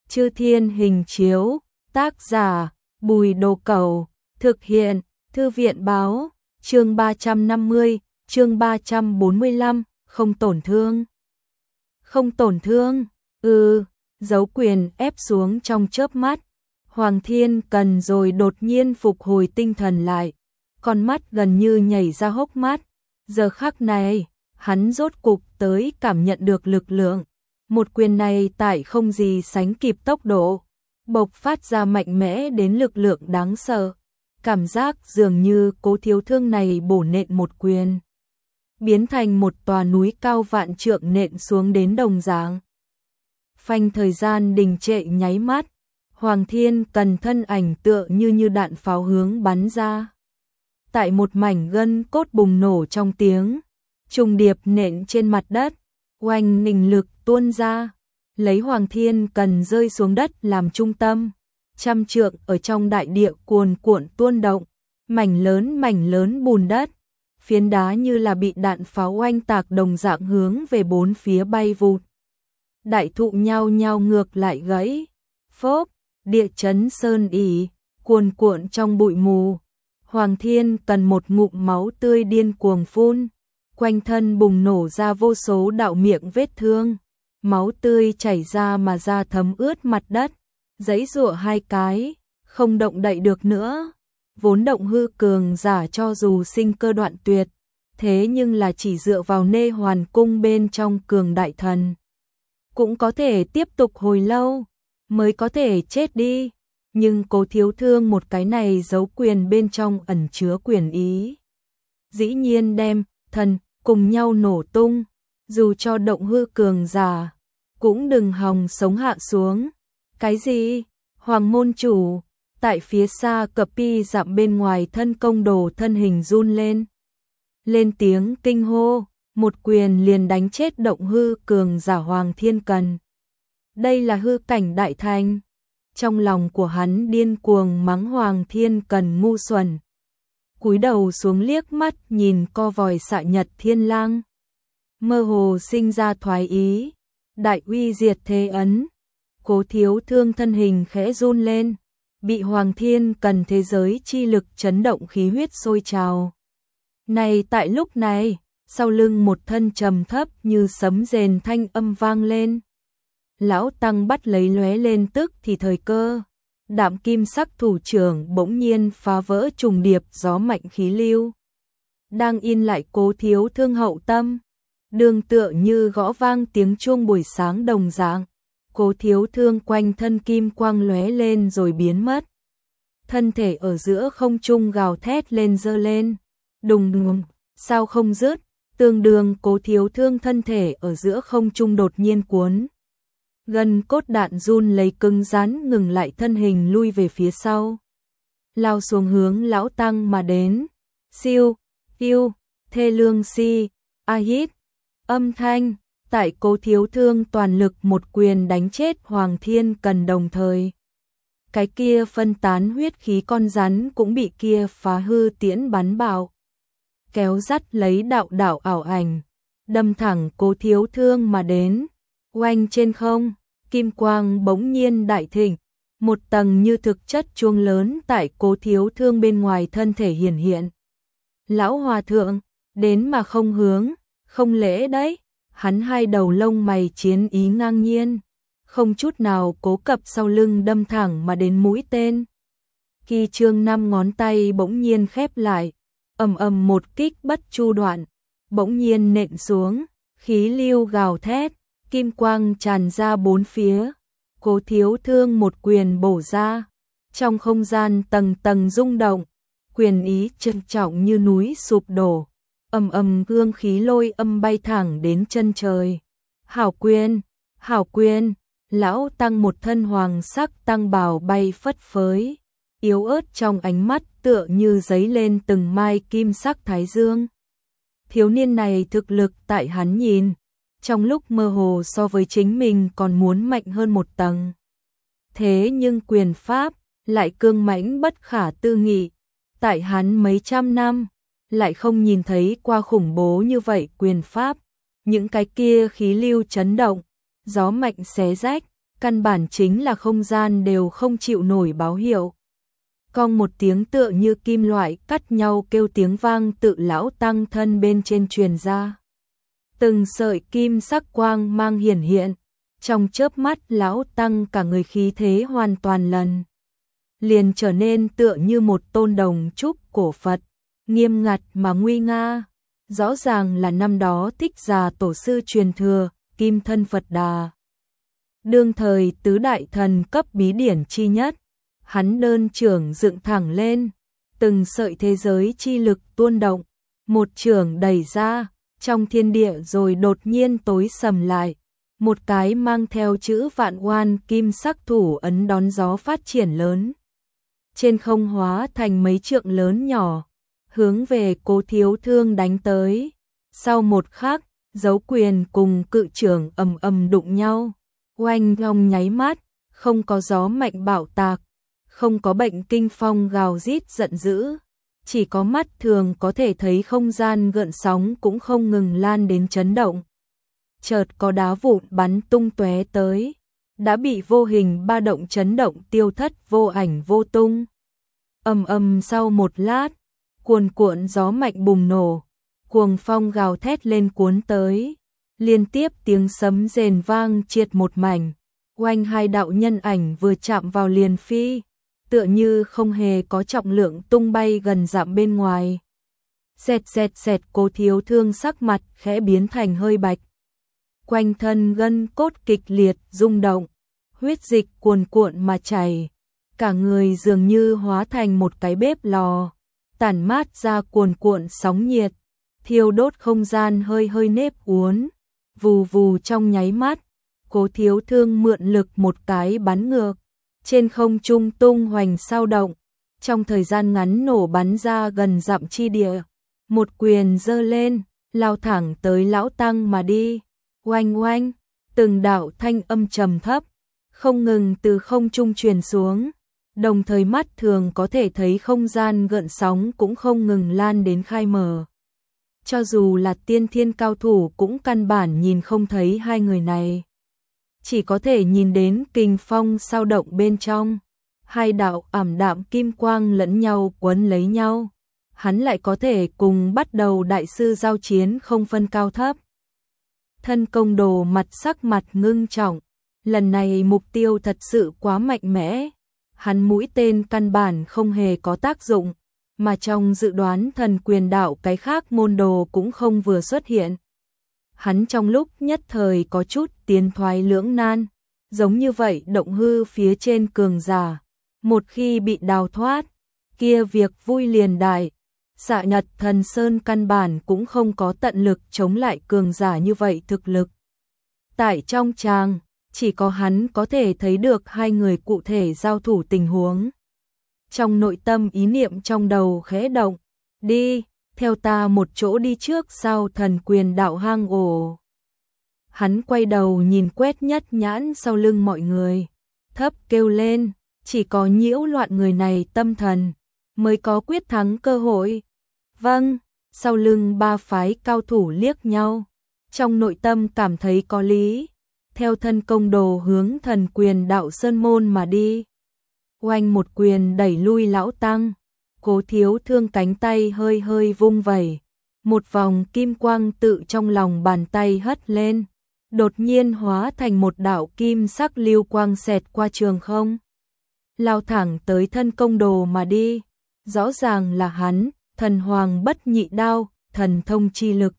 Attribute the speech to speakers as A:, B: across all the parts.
A: Chư Thiên Hình Chiếu, tác giả Bùi Đồ Cẩu, thực hiện Thư viện Báo, chương 350, chương 345, không tổn thương. Không tổn thương, dấu quyền ép xuống trong chớp mắt. Hoàng Thiên Cần rồi đột nhiên phục hồi tinh thần lại, con mắt gần như nhảy ra hốc mắt. Giờ khắc này, hắn rốt cục tới cảm nhận được lực lượng. Một quyền này tại không gì sánh kịp tốc độ, bộc phát ra mạnh mẽ đến lực lượng đáng sợ. Cảm giác dường như Cố Thiếu Thương này bổ nện một quyền, biến thành một tòa núi cao vạn trượng nện xuống đến đồng dạng. Phanh, thời gian đình trệ nháy mắt, Hoàng Thiên Cần thân ảnh tựa như đạn pháo hướng bắn ra. Tại một mảnh gân cốt bùng nổ trong tiếng, trùng điệp nện trên mặt đất, oanh ninh lực tuôn ra, lấy Hoàng Thiên Cần rơi xuống đất làm trung tâm. Trăm trượng ở trong đại địa cuồn cuộn tuôn động, mảnh lớn bùn đất, phiến đá như là bị đạn pháo oanh tạc đồng dạng hướng về bốn phía bay vụt. Đại thụ nhao nhao ngược lại gãy, phốp, địa chấn sơn ỉ, cuồn cuộn trong bụi mù. Hoàng Thiên Cần một ngụm máu tươi điên cuồng phun, quanh thân bùng nổ ra vô số đạo miệng vết thương, máu tươi chảy ra mà ra thấm ướt mặt đất. Giãy giụa hai cái, không động đậy được nữa. Vốn động hư cường giả cho dù sinh cơ đoạn tuyệt, thế nhưng là chỉ dựa vào Nê Hoàn Cung bên trong cường đại thần, cũng có thể tiếp tục hồi lâu, mới có thể chết đi. Nhưng Cố Thiếu Thương một cái này giấu quyền bên trong ẩn chứa quyền ý, dĩ nhiên đem thần cùng nhau nổ tung, dù cho động hư cường giả, cũng đừng hòng sống hạ xuống. Cái gì? Hoàng môn chủ, tại phía xa cập pi dặm bên ngoài thân công đồ thân hình run lên. Lên tiếng kinh hô, một quyền liền đánh chết động hư cường giả Hoàng Thiên Cần. Đây là hư cảnh đại thành. Trong lòng của hắn điên cuồng mắng Hoàng Thiên Cần ngu xuẩn. Cúi đầu xuống liếc mắt nhìn co vòi xạ nhật thiên lang. Mơ hồ sinh ra thoái ý, đại uy diệt thế ấn. Cố Thiếu Thương thân hình khẽ run lên, bị Hoàng Thiên Cần thế giới chi lực chấn động, khí huyết sôi trào. Này, tại lúc này, sau lưng một thân trầm thấp như sấm rền thanh âm vang lên. Lão Tăng bắt lấy lóe lên tức thì thời cơ. Đạm kim sắc thủ trưởng bỗng nhiên phá vỡ trùng điệp gió mạnh khí lưu, đang in lại Cố Thiếu Thương hậu tâm, đường tựa như gõ vang tiếng chuông buổi sáng đồng dạng. Cố Thiếu Thương quanh thân kim quang lóe lên rồi biến mất. Thân thể ở giữa không trung gào thét lên giơ lên. Đùng đùng, sao không dứt, tương đương Cố Thiếu Thương thân thể ở giữa không trung đột nhiên cuốn. Gân cốt đạn run lấy cứng rắn ngừng lại, thân hình lui về phía sau. Lao xuống hướng Lão Tăng mà đến. Siêu, yêu, thê lương si, ahít, âm thanh. Tại Cố Thiếu Thương toàn lực một quyền đánh chết Hoàng Thiên Cần đồng thời, cái kia phân tán huyết khí con rắn cũng bị kia phá hư tiễn bắn bạo, kéo dắt lấy đạo đạo ảo ảnh, đâm thẳng Cố Thiếu Thương mà đến. Oanh, trên không, kim quang bỗng nhiên đại thịnh, một tầng như thực chất chuông lớn tại Cố Thiếu Thương bên ngoài thân thể hiển hiện. Lão Hòa Thượng, đến mà không hướng, không lễ đấy. Hắn hai đầu lông mày chiến ý ngang nhiên, không chút nào cố cập sau lưng đâm thẳng mà đến mũi tên. Kỳ Trương năm ngón tay bỗng nhiên khép lại, ầm ầm một kích bất chu đoạn, bỗng nhiên nện xuống, khí lưu gào thét, kim quang tràn ra bốn phía. Cố Thiếu Thương một quyền bổ ra, trong không gian tầng tầng rung động, quyền ý trân trọng như núi sụp đổ. Ầm ầm gương khí lôi âm bay thẳng đến chân trời. Hảo quyền, hảo quyền. Lão Tăng một thân hoàng sắc tăng bào bay phất phới, yếu ớt trong ánh mắt tựa như giấy lên từng mai kim sắc thái dương. Thiếu niên này thực lực tại hắn nhìn, trong lúc mơ hồ so với chính mình còn muốn mạnh hơn một tầng. Thế nhưng quyền pháp lại cương mãnh bất khả tư nghị, tại hắn mấy trăm năm lại không nhìn thấy qua khủng bố như vậy quyền pháp. Những cái kia khí lưu chấn động, gió mạnh xé rách, căn bản chính là không gian đều không chịu nổi báo hiệu. Cong một tiếng tựa như kim loại cắt nhau kêu tiếng vang tự lão tăng thân bên trên truyền ra. Từng sợi kim sắc quang mang hiển hiện, trong chớp mắt lão tăng cả người khí thế hoàn toàn liền trở nên tựa như một tôn đồng trúc cổ Phật, nghiêm ngặt mà nguy nga. Rõ ràng là năm đó Thích Già tổ sư truyền thừa, kim thân Phật Đà. Đương thời tứ đại thần cấp bí điển chi nhất, hắn đơn trưởng dựng thẳng lên, từng sợi thế giới chi lực tuôn động, một trường đẩy ra, trong thiên địa rồi đột nhiên tối sầm lại, một cái mang theo chữ vạn oan kim sắc thủ ấn đón gió phát triển lớn. Trên không hóa thành mấy trượng lớn nhỏ, hướng về Cố Thiếu Thương đánh tới. Sau một khắc, dấu quyền cùng cự trưởng ầm ầm đụng nhau, oanh long nháy mắt, không có gió mạnh bạo tạc, không có bệnh kinh phong gào rít giận dữ, chỉ có mắt thường có thể thấy không gian gợn sóng cũng không ngừng lan đến chấn động. Chợt có đá vụn bắn tung tóe tới, đã bị vô hình ba động chấn động tiêu thất vô ảnh vô tung. Ầm ầm sau một lát, cuồn cuộn gió mạnh bùng nổ, cuồng phong gào thét lên cuốn tới, liên tiếp tiếng sấm rền vang triệt một mảnh, oanh hai đạo nhân ảnh vừa chạm vào liền phi, tựa như không hề có trọng lượng tung bay gần dặm bên ngoài. Xẹt xẹt xẹt, Cố Thiếu Thương sắc mặt khẽ biến thành hơi bạch. Quanh thân gân cốt kịch liệt rung động, huyết dịch cuồn cuộn mà chảy, cả người dường như hóa thành một cái bếp lò, tản mát ra cuồn cuộn sóng nhiệt, thiêu đốt không gian hơi hơi nếp uốn, vù vù trong nháy mắt, Cố Thiếu Thương mượn lực một cái bắn ngược, trên không trung tung hoành sao động, trong thời gian ngắn nổ bắn ra gần dặm chi địa, một quyền giơ lên, lao thẳng tới lão tăng mà đi. Oanh oanh, từng đạo thanh âm trầm thấp, không ngừng từ không trung truyền xuống, đồng thời mắt thường có thể thấy không gian gợn sóng cũng không ngừng lan đến khai mở. Cho dù là tiên thiên cao thủ cũng căn bản nhìn không thấy hai người này, chỉ có thể nhìn đến kình phong sao động bên trong, hai đạo ảm đạm kim quang lẫn nhau quấn lấy nhau, hắn lại có thể cùng bắt đầu đại sư giao chiến không phân cao thấp. Thân công đồ sắc mặt ngưng trọng, lần này mục tiêu thật sự quá mạnh mẽ, hắn mũi tên căn bản không hề có tác dụng, mà trong dự đoán Thần Quyền đạo cái khác môn đồ cũng không vừa xuất hiện. Hắn trong lúc nhất thời có chút tiến thoái lưỡng nan, giống như vậy động hư phía trên cường giả, một khi bị đào thoát, kia việc vui liền đại. Xạ Nhật Thần Sơn căn bản cũng không có tận lực chống lại cường giả như vậy thực lực. Tại trong tràng, chỉ có hắn có thể thấy được hai người cụ thể giao thủ tình huống. Trong nội tâm ý niệm trong đầu khẽ động, đi, theo ta một chỗ đi trước sau Thần Quyền đạo hang ổ. Hắn quay đầu nhìn quét nhất nhãn sau lưng mọi người, thấp kêu lên, chỉ có nhiễu loạn người này tâm thần, mới có quyết thắng cơ hội. Vâng, sau lưng ba phái cao thủ liếc nhau, trong nội tâm cảm thấy có lý, theo thân công đồ hướng Thần Quyền đạo sơn môn mà đi. Oanh một quyền đẩy lui lão tăng, Cố Thiếu Thương cánh tay hơi hơi vung vẩy, một vòng kim quang tự trong lòng bàn tay hất lên, đột nhiên hóa thành một đạo kim sắc lưu quang xẹt qua trường không, lao thẳng tới thân công đồ mà đi. Rõ ràng là hắn, Thần Hoàng Bất Nhị Đao, thần thông chi lực.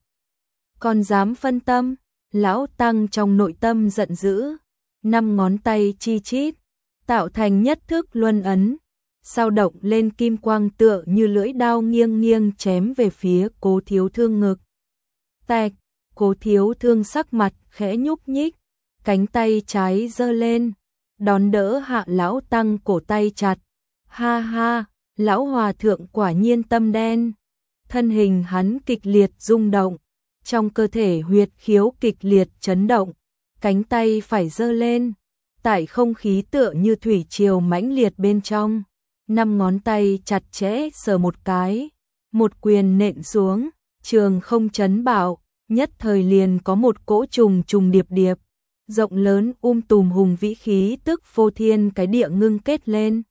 A: Còn dám phân tâm, lão tăng trong nội tâm giận dữ, năm ngón tay chi chít, tạo thành nhất thức luân ấn, sao động lên kim quang tựa như lưỡi đao nghiêng nghiêng chém về phía Cố Thiếu Thương ngực. Tạch, Cố Thiếu Thương sắc mặt khẽ nhúc nhích, cánh tay trái giơ lên, đón đỡ hạ lão tăng cổ tay chặt. Ha ha, lão hòa thượng quả nhiên tâm đen. Thân hình hắn kịch liệt rung động, trong cơ thể huyệt khiếu kịch liệt chấn động, cánh tay phải giơ lên, tại không khí tựa như thủy triều mãnh liệt bên trong, năm ngón tay chặt chẽ sờ một cái, một quyền nện xuống, trường không chấn bạo, nhất thời liền có một cỗ trùng trùng điệp điệp, rộng lớn tùm hùng vĩ khí tức phô thiên cái địa ngưng kết lên.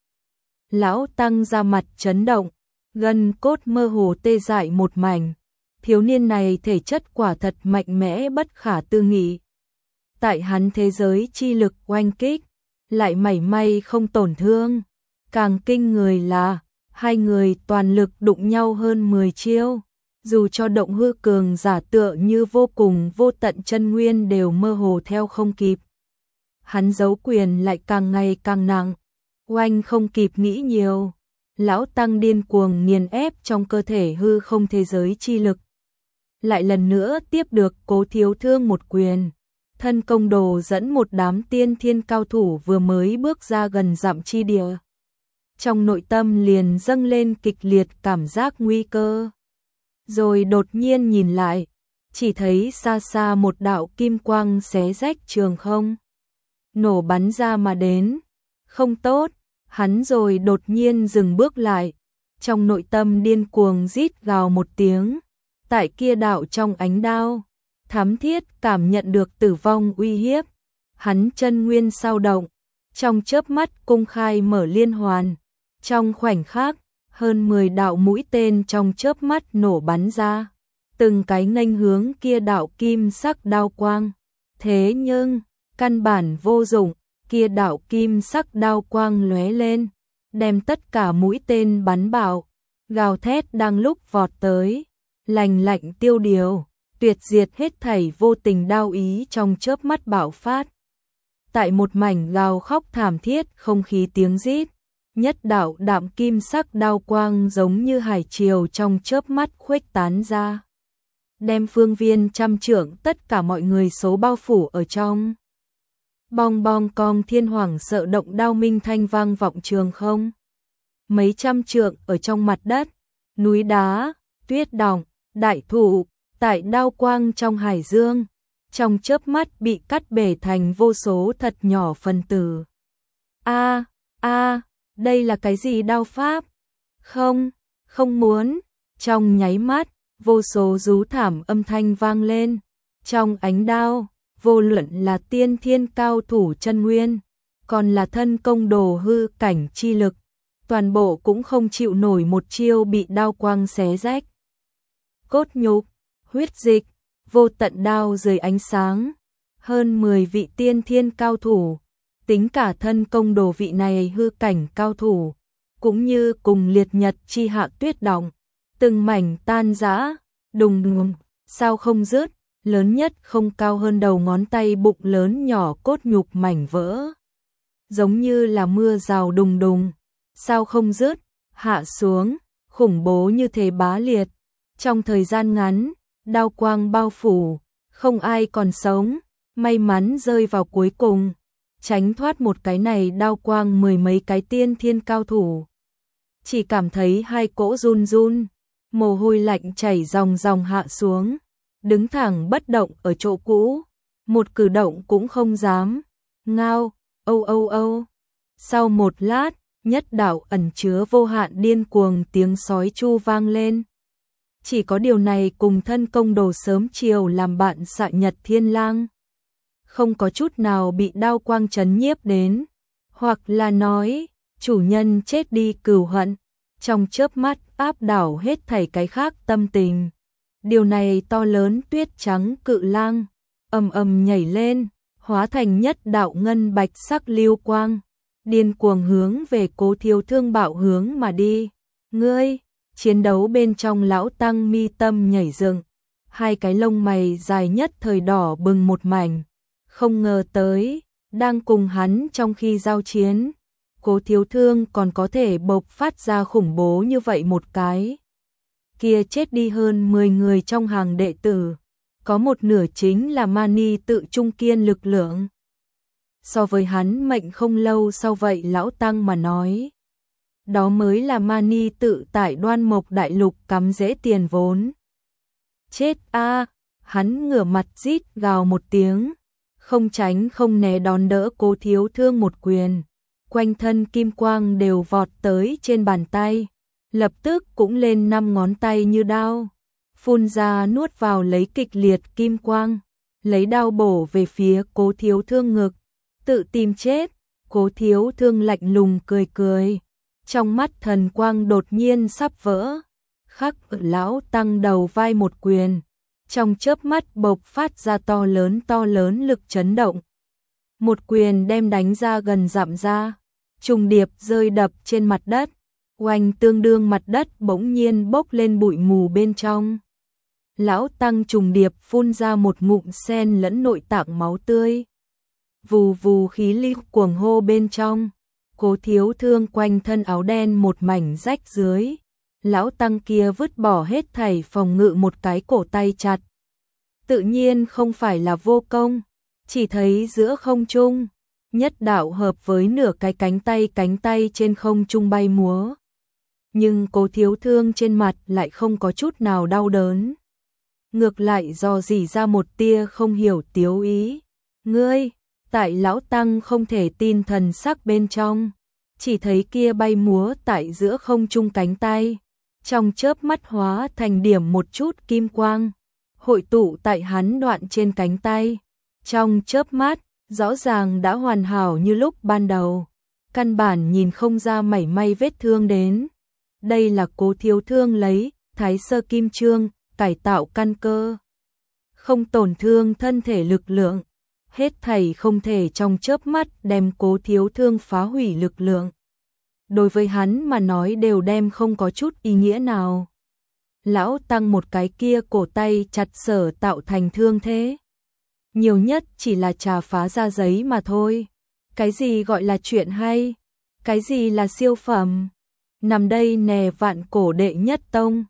A: Lão Tăng ra mặt chấn động, gân cốt mơ hồ tê dại một mảnh. Thiếu niên này thể chất quả thật mạnh mẽ bất khả tư nghị. Tại hắn thế giới chi lực oanh kích, lại mảy may không tổn thương. Càng kinh người là, hai người toàn lực đụng nhau hơn 10 chiêu. Dù cho động hư cường giả tựa như vô cùng vô tận chân nguyên đều mơ hồ theo không kịp. Hắn giấu quyền lại càng ngày càng nặng, oanh không kịp nghĩ nhiều. Lão Tăng điên cuồng nghiền ép trong cơ thể hư không thế giới chi lực. Lại lần nữa tiếp được Cố Thiếu Thương một quyền. Thân công đồ dẫn một đám tiên thiên cao thủ vừa mới bước ra gần dặm chi địa. Trong nội tâm liền dâng lên kịch liệt cảm giác nguy cơ. Rồi đột nhiên nhìn lại, chỉ thấy xa xa một đạo kim quang xé rách trường không. Nổ bắn ra mà đến. Không tốt, hắn rồi đột nhiên dừng bước lại. Trong nội tâm điên cuồng rít gào một tiếng. Tại kia đạo trong ánh đao, thám thiết cảm nhận được tử vong uy hiếp. Hắn chân nguyên sao động, trong chớp mắt cung khai mở liên hoàn. Trong khoảnh khắc, hơn 10 đạo mũi tên trong chớp mắt nổ bắn ra, từng cái nghênh hướng kia đạo kim sắc đao quang. Thế nhưng, căn bản vô dụng, kia đạo kim sắc đao quang lóe lên, đem tất cả mũi tên bắn bạo, gào thét đang lúc vọt tới, lành lạnh tiêu điều, tuyệt diệt hết thảy vô tình đao ý trong chớp mắt bạo phát. Tại một mảnh gào khóc thảm thiết không khí tiếng rít, nhất đạo đạm kim sắc đao quang giống như hải triều trong chớp mắt khuếch tán ra, đem phương viên trăm trượng tất cả mọi người số bao phủ ở trong. Bong bong cong thiên hoàng sợ động đao minh thanh vang vọng trường không. Mấy trăm trượng ở trong mặt đất, núi đá, tuyết đọng, đại thụ, tại đao quang trong hải dương, trong chớp mắt bị cắt bể thành vô số thật nhỏ phân tử. Đây là cái gì đao pháp? Không muốn. Trong nháy mắt, vô số rú thảm âm thanh vang lên. Trong ánh đao, vô luận là tiên thiên cao thủ chân nguyên, còn là thân công đồ hư cảnh chi lực, toàn bộ cũng không chịu nổi một chiêu bị đao quang xé rách. Cốt nhục, huyết dịch, vô tận đao dưới ánh sáng, hơn 10 vị tiên thiên cao thủ, tính cả thân công đồ vị này hư cảnh cao thủ, cũng như cùng liệt nhật chi hạ tuyết động, từng mảnh tan rã, đùng đùng, sao không dứt, lớn nhất không cao hơn đầu ngón tay bụng lớn nhỏ cốt nhục mảnh vỡ. Giống như là mưa rào đùng đùng, sao không dứt, hạ xuống, khủng bố như thế bá liệt. Trong thời gian ngắn, đao quang bao phủ, không ai còn sống, may mắn rơi vào cuối cùng, tránh thoát một cái này đao quang 10 mấy cái tiên thiên cao thủ. Chỉ cảm thấy hai cỗ run run, mồ hôi lạnh chảy ròng ròng hạ xuống, đứng thẳng bất động ở chỗ cũ, một cử động cũng không dám. Ngao, âu. Sau một lát, nhất đạo ẩn chứa vô hạn điên cuồng tiếng sói chu vang lên. Chỉ có điều này cùng thân công đồ sớm chiều làm bạn xạ nhật thiên lang, không có chút nào bị đao quang chấn nhiếp đến, hoặc là nói, chủ nhân chết đi cừu hận, trong chớp mắt áp đảo hết thảy cái khác tâm tình. Điều này to lớn tuyết trắng cự lang, ầm nhảy lên, hóa thành nhất đạo ngân bạch sắc lưu quang, điên cuồng hướng về Cố Thiếu Thương bạo hướng mà đi. Ngươi, chiến đấu bên trong lão tăng mi tâm nhảy dựng, hai cái lông mày dài nhất thời đỏ bừng một mảnh, không ngờ tới, đang cùng hắn trong khi giao chiến, Cố Thiếu Thương còn có thể bộc phát ra khủng bố như vậy một cái. Kia chết đi hơn 10 người trong hàng đệ tử, có một nửa chính là mani tự trung kiên lực lượng. So với hắn mệnh không lâu sau vậy lão tăng mà nói, đó mới là mani tự tại Đoan Mộc đại lục cắm rễ tiền vốn. Chết a, hắn ngửa mặt rít gào một tiếng, không tránh không né đón đỡ Cố Thiếu Thương một quyền, quanh thân kim quang đều vọt tới trên bàn tay, lập tức cũng lên 5 ngón tay như đao, phun ra nuốt vào lấy kịch liệt kim quang, lấy đao bổ về phía Cố Thiếu Thương ngực, tự tìm chết. Cố Thiếu Thương lạnh lùng cười cười, trong mắt thần quang đột nhiên sắp vỡ, khắc lão tăng đầu vai một quyền, trong chớp mắt bộc phát ra to lớn lực chấn động. Một quyền đem đánh ra gần dặm ra, trùng điệp rơi đập trên mặt đất, oanh tương đương mặt đất bỗng nhiên bốc lên bụi mù bên trong. Lão tăng trùng điệp phun ra một ngụm sen lẫn nội tạng máu tươi. Vù vù khí lưu cuồng hô bên trong, Cố Thiếu Thương quanh thân áo đen một mảnh rách dưới. Lão tăng kia vứt bỏ hết thảy phòng ngự một cái cổ tay chặt. Tự nhiên không phải là vô công, chỉ thấy giữa không trung, nhất đạo hợp với nửa cái cánh tay trên không trung bay múa. Nhưng Cố Thiếu Thương trên mặt lại không có chút nào đau đớn. Ngược lại dò dỉ ra một tia không hiểu tiếu ý. Ngươi, tại lão tăng không thể tin thần sắc bên trong, chỉ thấy kia bay múa tại giữa không trung cánh tay, trong chớp mắt hóa thành điểm một chút kim quang, hội tụ tại hắn đoạn trên cánh tay. Trong chớp mắt, rõ ràng đã hoàn hảo như lúc ban đầu, căn bản nhìn không ra mảy may vết thương đến. Đây là Cố Thiếu Thương lấy Thái Sơ Kim Chương cải tạo căn cơ, không tổn thương thân thể lực lượng, hết thảy không thể trong chớp mắt đem Cố Thiếu Thương phá hủy lực lượng. Đối với hắn mà nói đều đem không có chút ý nghĩa nào. Lão tăng một cái kia cổ tay chặt sở tạo thành thương thế, nhiều nhất chỉ là chà phá ra giấy mà thôi. Cái gì gọi là chuyện hay? Cái gì là siêu phẩm? Nằm đây nè vạn cổ đệ nhất tông,